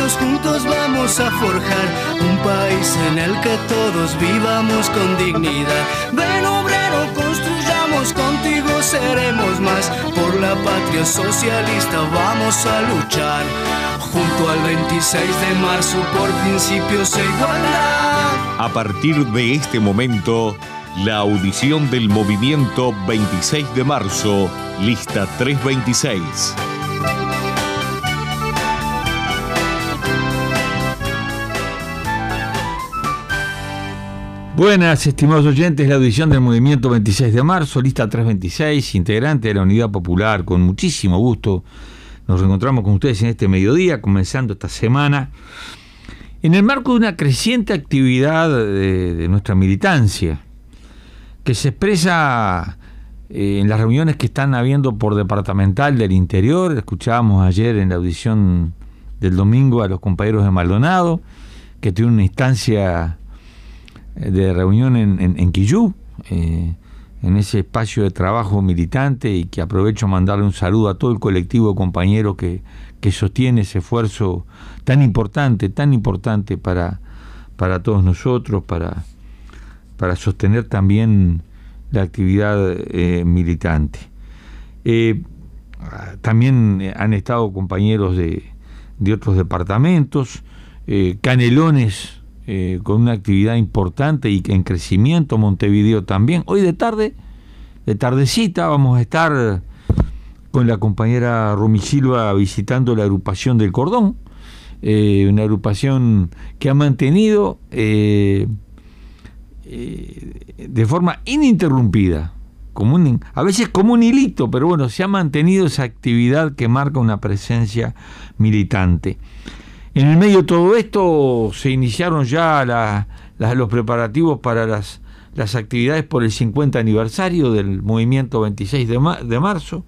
unidos juntos vamos a forjar un país en el que todos vivamos con dignidad. Ven obrero, construyamos, contigo seremos más. Por la patria socialista vamos a luchar, junto al 26 de marzo por principios e igualdad. A partir de este momento, la audición del movimiento 26 de marzo, lista 326. Buenas, estimados oyentes, la audición del movimiento 26 de marzo, lista 326, integrante de la Unidad Popular. Con muchísimo gusto nos reencontramos con ustedes en este mediodía, comenzando esta semana, en el marco de una creciente actividad de nuestra militancia, que se expresa en las reuniones que están habiendo por departamental del interior. Escuchábamos ayer en la audición del domingo a los compañeros de Maldonado, que tuvieron una instancia de reunión en Quillú, en ese espacio de trabajo militante, y que aprovecho a mandarle un saludo a todo el colectivo de compañeros que sostiene ese esfuerzo tan importante para todos nosotros, para sostener también la actividad militante. También han estado compañeros de otros departamentos, Canelones, con una actividad importante y en crecimiento, Montevideo también. Hoy de tardecita, vamos a estar con la compañera Rumi Silva visitando la agrupación del Cordón, una agrupación que ha mantenido de forma ininterrumpida, a veces como un hilito, pero bueno, se ha mantenido esa actividad que marca una presencia militante. En el medio de todo esto se iniciaron ya los preparativos para las actividades por el 50 aniversario del movimiento 26 de marzo,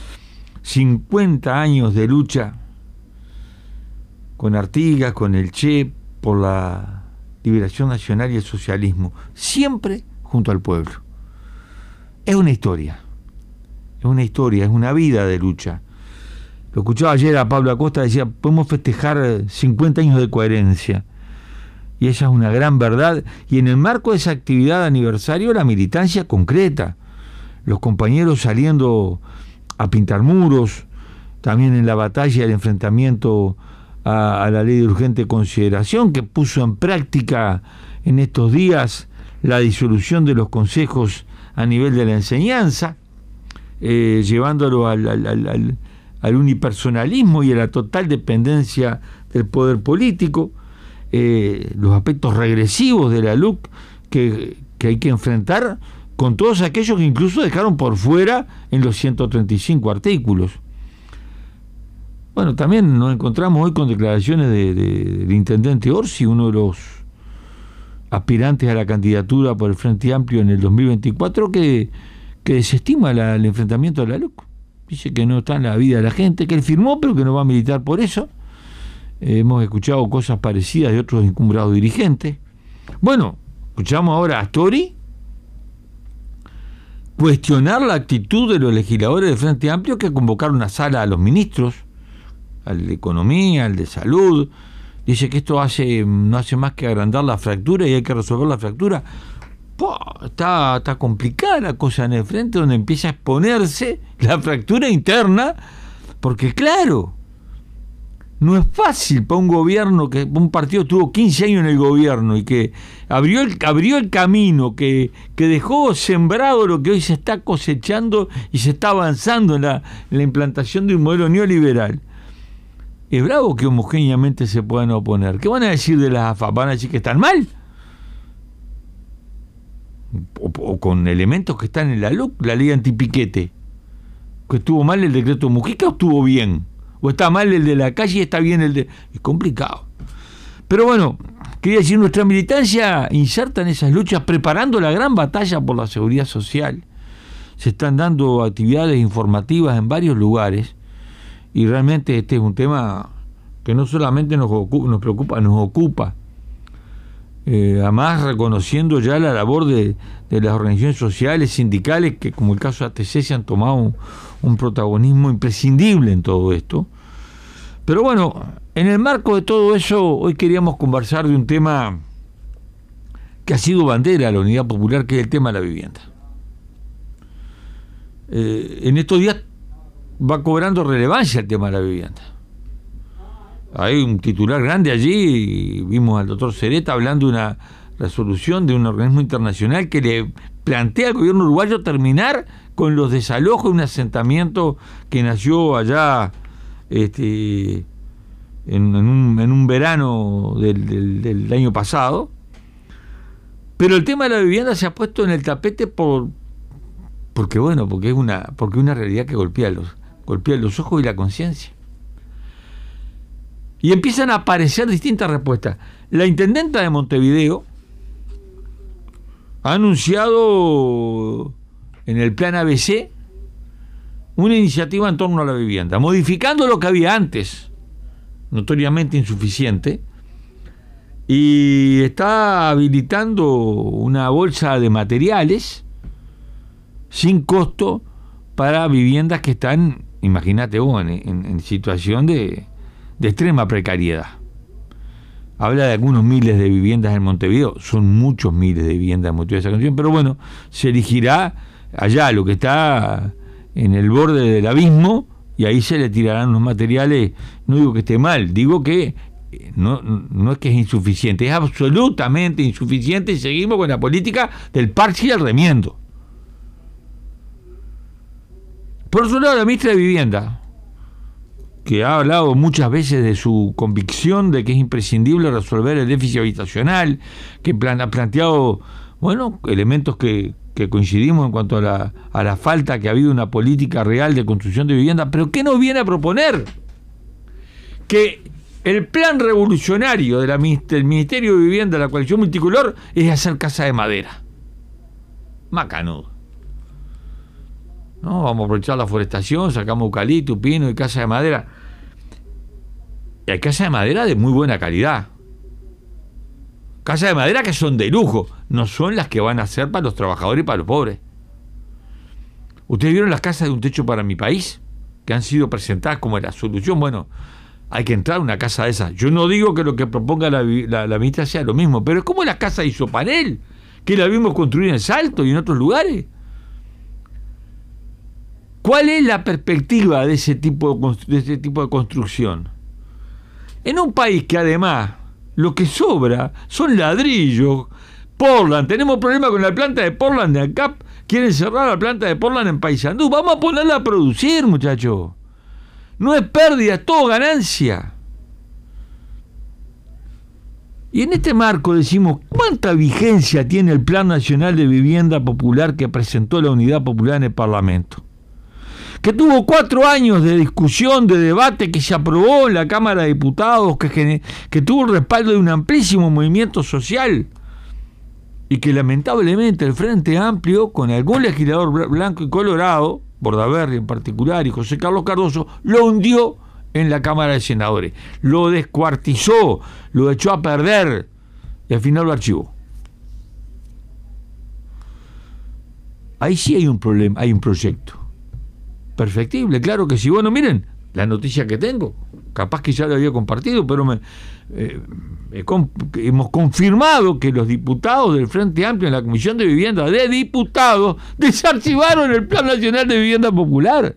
50 años de lucha con Artigas, con el Che, por la liberación nacional y el socialismo, siempre junto al pueblo. Es una historia, es una vida de lucha. Lo escuchaba ayer a Pablo Acosta, decía, podemos festejar 50 años de coherencia. Y esa es una gran verdad. Y en el marco de esa actividad de aniversario, la militancia concreta. Los compañeros saliendo a pintar muros, también en la batalla del enfrentamiento a la ley de urgente consideración, que puso en práctica en estos días la disolución de los consejos a nivel de la enseñanza, llevándolo al unipersonalismo y a la total dependencia del poder político, los aspectos regresivos de la LUC que hay que enfrentar con todos aquellos que incluso dejaron por fuera en los 135 artículos. Bueno, también nos encontramos hoy con declaraciones del intendente Orsi, uno de los aspirantes a la candidatura por el Frente Amplio en el 2024, que desestima el enfrentamiento de la LUC. Dice que no está en la vida de la gente, que él firmó, pero que no va a militar por eso. Hemos escuchado cosas parecidas de otros encumbrados dirigentes. Bueno, escuchamos ahora a Astori cuestionar la actitud de los legisladores del Frente Amplio, que convocaron una sala a los ministros, al de Economía, al de Salud. Dice que esto no hace más que agrandar la fractura y hay que resolver la fractura. Está complicada la cosa en el frente, donde empieza a exponerse la fractura interna, porque claro, no es fácil para un gobierno, que un partido tuvo 15 años en el gobierno y que abrió el camino, que dejó sembrado lo que hoy se está cosechando y se está avanzando en la implantación de un modelo neoliberal. Es bravo que homogéneamente se puedan oponer. ¿Qué van a decir de las AFA? ¿Van a decir que están mal? O con elementos que están en la LUC, la ley antipiquete, que estuvo mal el decreto Mujica o estuvo bien, o está mal el de la calle y está bien el de... Es complicado. Pero bueno, quería decir, nuestra militancia inserta en esas luchas, preparando la gran batalla por la seguridad social. Se están dando actividades informativas en varios lugares, y realmente este es un tema que no solamente nos preocupa, nos ocupa. Además, reconociendo ya la labor de las organizaciones sociales, sindicales, que como el caso de ATC se han tomado un protagonismo imprescindible en todo esto. Pero bueno, En el marco de todo eso, hoy queríamos conversar de un tema que ha sido bandera de la Unidad Popular, que es el tema de la vivienda. En estos días va cobrando relevancia el tema de la vivienda. Hay un titular grande allí, y vimos al doctor Sereta hablando de una resolución de un organismo internacional que le plantea al gobierno uruguayo terminar con los desalojos de un asentamiento que nació allá en un verano del año pasado. Pero el tema de la vivienda se ha puesto en el tapete porque es una realidad que golpea los ojos y la conciencia. Y empiezan a aparecer distintas respuestas. La intendenta de Montevideo ha anunciado en el plan ABC una iniciativa en torno a la vivienda, modificando lo que había antes, notoriamente insuficiente, y está habilitando una bolsa de materiales sin costo para viviendas que están, imagínate vos, en situación de extrema precariedad. Habla de algunos miles de viviendas en Montevideo, son muchos miles de viviendas en Montevideo esa canción, pero bueno, se elegirá allá lo que está en el borde del abismo y ahí se le tirarán los materiales. No digo que esté mal, digo que no es que es insuficiente, es absolutamente insuficiente, y seguimos con la política del parche y el remiendo. Por otro lado, la ministra de Vivienda, que ha hablado muchas veces de su convicción de que es imprescindible resolver el déficit habitacional, que ha planteado, elementos que coincidimos en cuanto a la falta que ha habido una política real de construcción de vivienda, pero ¿qué nos viene a proponer? Que el plan revolucionario del Ministerio de Vivienda de la coalición multicolor es hacer casa de madera. Macanudo. No, vamos a aprovechar la forestación, sacamos eucalipto, pino y casa de madera. Y hay casa de madera de muy buena calidad. Casas de madera que son de lujo, no son las que van a ser para los trabajadores y para los pobres. ¿Ustedes vieron las casas de un techo para mi país? Que han sido presentadas como la solución. Bueno, hay que entrar a una casa de esas. Yo no digo que lo que proponga la ministra sea lo mismo, pero es como la casa de Isopanel, que la vimos construir en Salto y en otros lugares. ¿Cuál es la perspectiva de ese tipo de construcción? En un país que además lo que sobra son ladrillos, Portland, tenemos problemas con la planta de Portland de ANCAP, quieren cerrar la planta de Portland en Paysandú, vamos a ponerla a producir, muchachos. No es pérdida, es todo ganancia. Y en este marco decimos, ¿cuánta vigencia tiene el Plan Nacional de Vivienda Popular que presentó la Unidad Popular en el Parlamento? Que tuvo 4 años de discusión, de debate, que se aprobó en la Cámara de Diputados, que tuvo el respaldo de un amplísimo movimiento social, y que lamentablemente el Frente Amplio, con algún legislador blanco y colorado, Bordaberry en particular y José Carlos Cardoso, lo hundió en la Cámara de Senadores, lo descuartizó, lo echó a perder y al final lo archivó. Ahí sí hay un problema, hay un proyecto perfectible, claro que sí. Bueno, miren, la noticia que tengo, capaz que ya lo había compartido, pero hemos confirmado que los diputados del Frente Amplio en la Comisión de Vivienda de Diputados desarchivaron el Plan Nacional de Vivienda Popular.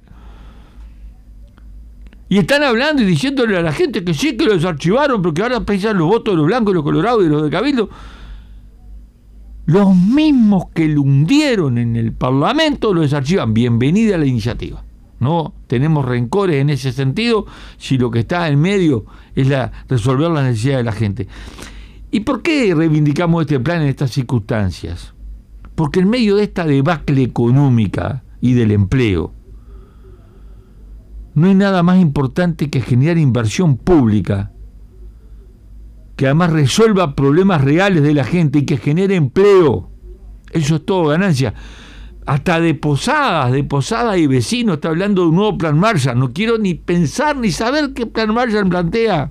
Y están hablando y diciéndole a la gente que sí, que lo desarchivaron, porque ahora precisan los votos de los blancos, los colorados y los de Cabildo. Los mismos que lo hundieron en el Parlamento lo desarchivan. Bienvenida a la iniciativa. No tenemos rencores en ese sentido si lo que está en medio es resolver las necesidades de la gente. ¿Y por qué reivindicamos este plan en estas circunstancias? Porque en medio de esta debacle económica y del empleo, no hay nada más importante que generar inversión pública, que además resuelva problemas reales de la gente y que genere empleo. Eso es todo ganancia. Hasta de Posadas y vecinos está hablando de un nuevo plan Marshall. No quiero ni pensar ni saber qué plan Marshall plantea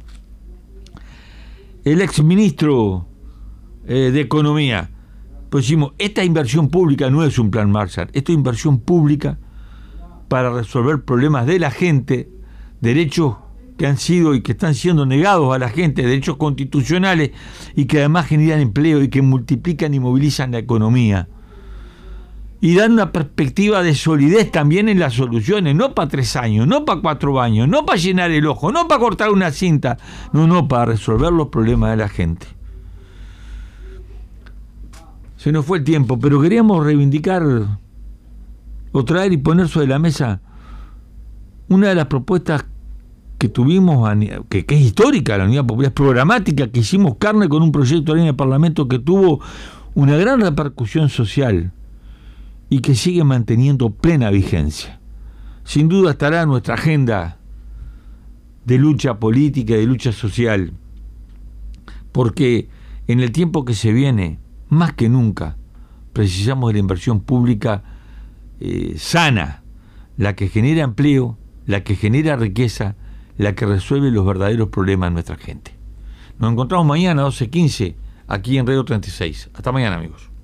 el exministro de Economía. Pues decimos, esta inversión pública no es un plan Marshall, esto es inversión pública para resolver problemas de la gente, derechos que han sido y que están siendo negados a la gente, derechos constitucionales, y que además generan empleo y que multiplican y movilizan la economía. Y dan una perspectiva de solidez también en las soluciones, no para 3 años, no para 4 años, no para llenar el ojo, no para cortar una cinta, no, para resolver los problemas de la gente. Se nos fue el tiempo, pero queríamos reivindicar o traer y poner sobre la mesa una de las propuestas que tuvimos, que es histórica, la Unidad Popular, es programática, que hicimos carne con un proyecto de ley en el Parlamento que tuvo una gran repercusión social y que sigue manteniendo plena vigencia. Sin duda estará en nuestra agenda de lucha política y de lucha social, porque en el tiempo que se viene, más que nunca, precisamos de la inversión pública sana, la que genera empleo, la que genera riqueza, la que resuelve los verdaderos problemas de nuestra gente. Nos encontramos mañana a 12:15 aquí en Radio 36. Hasta mañana, amigos.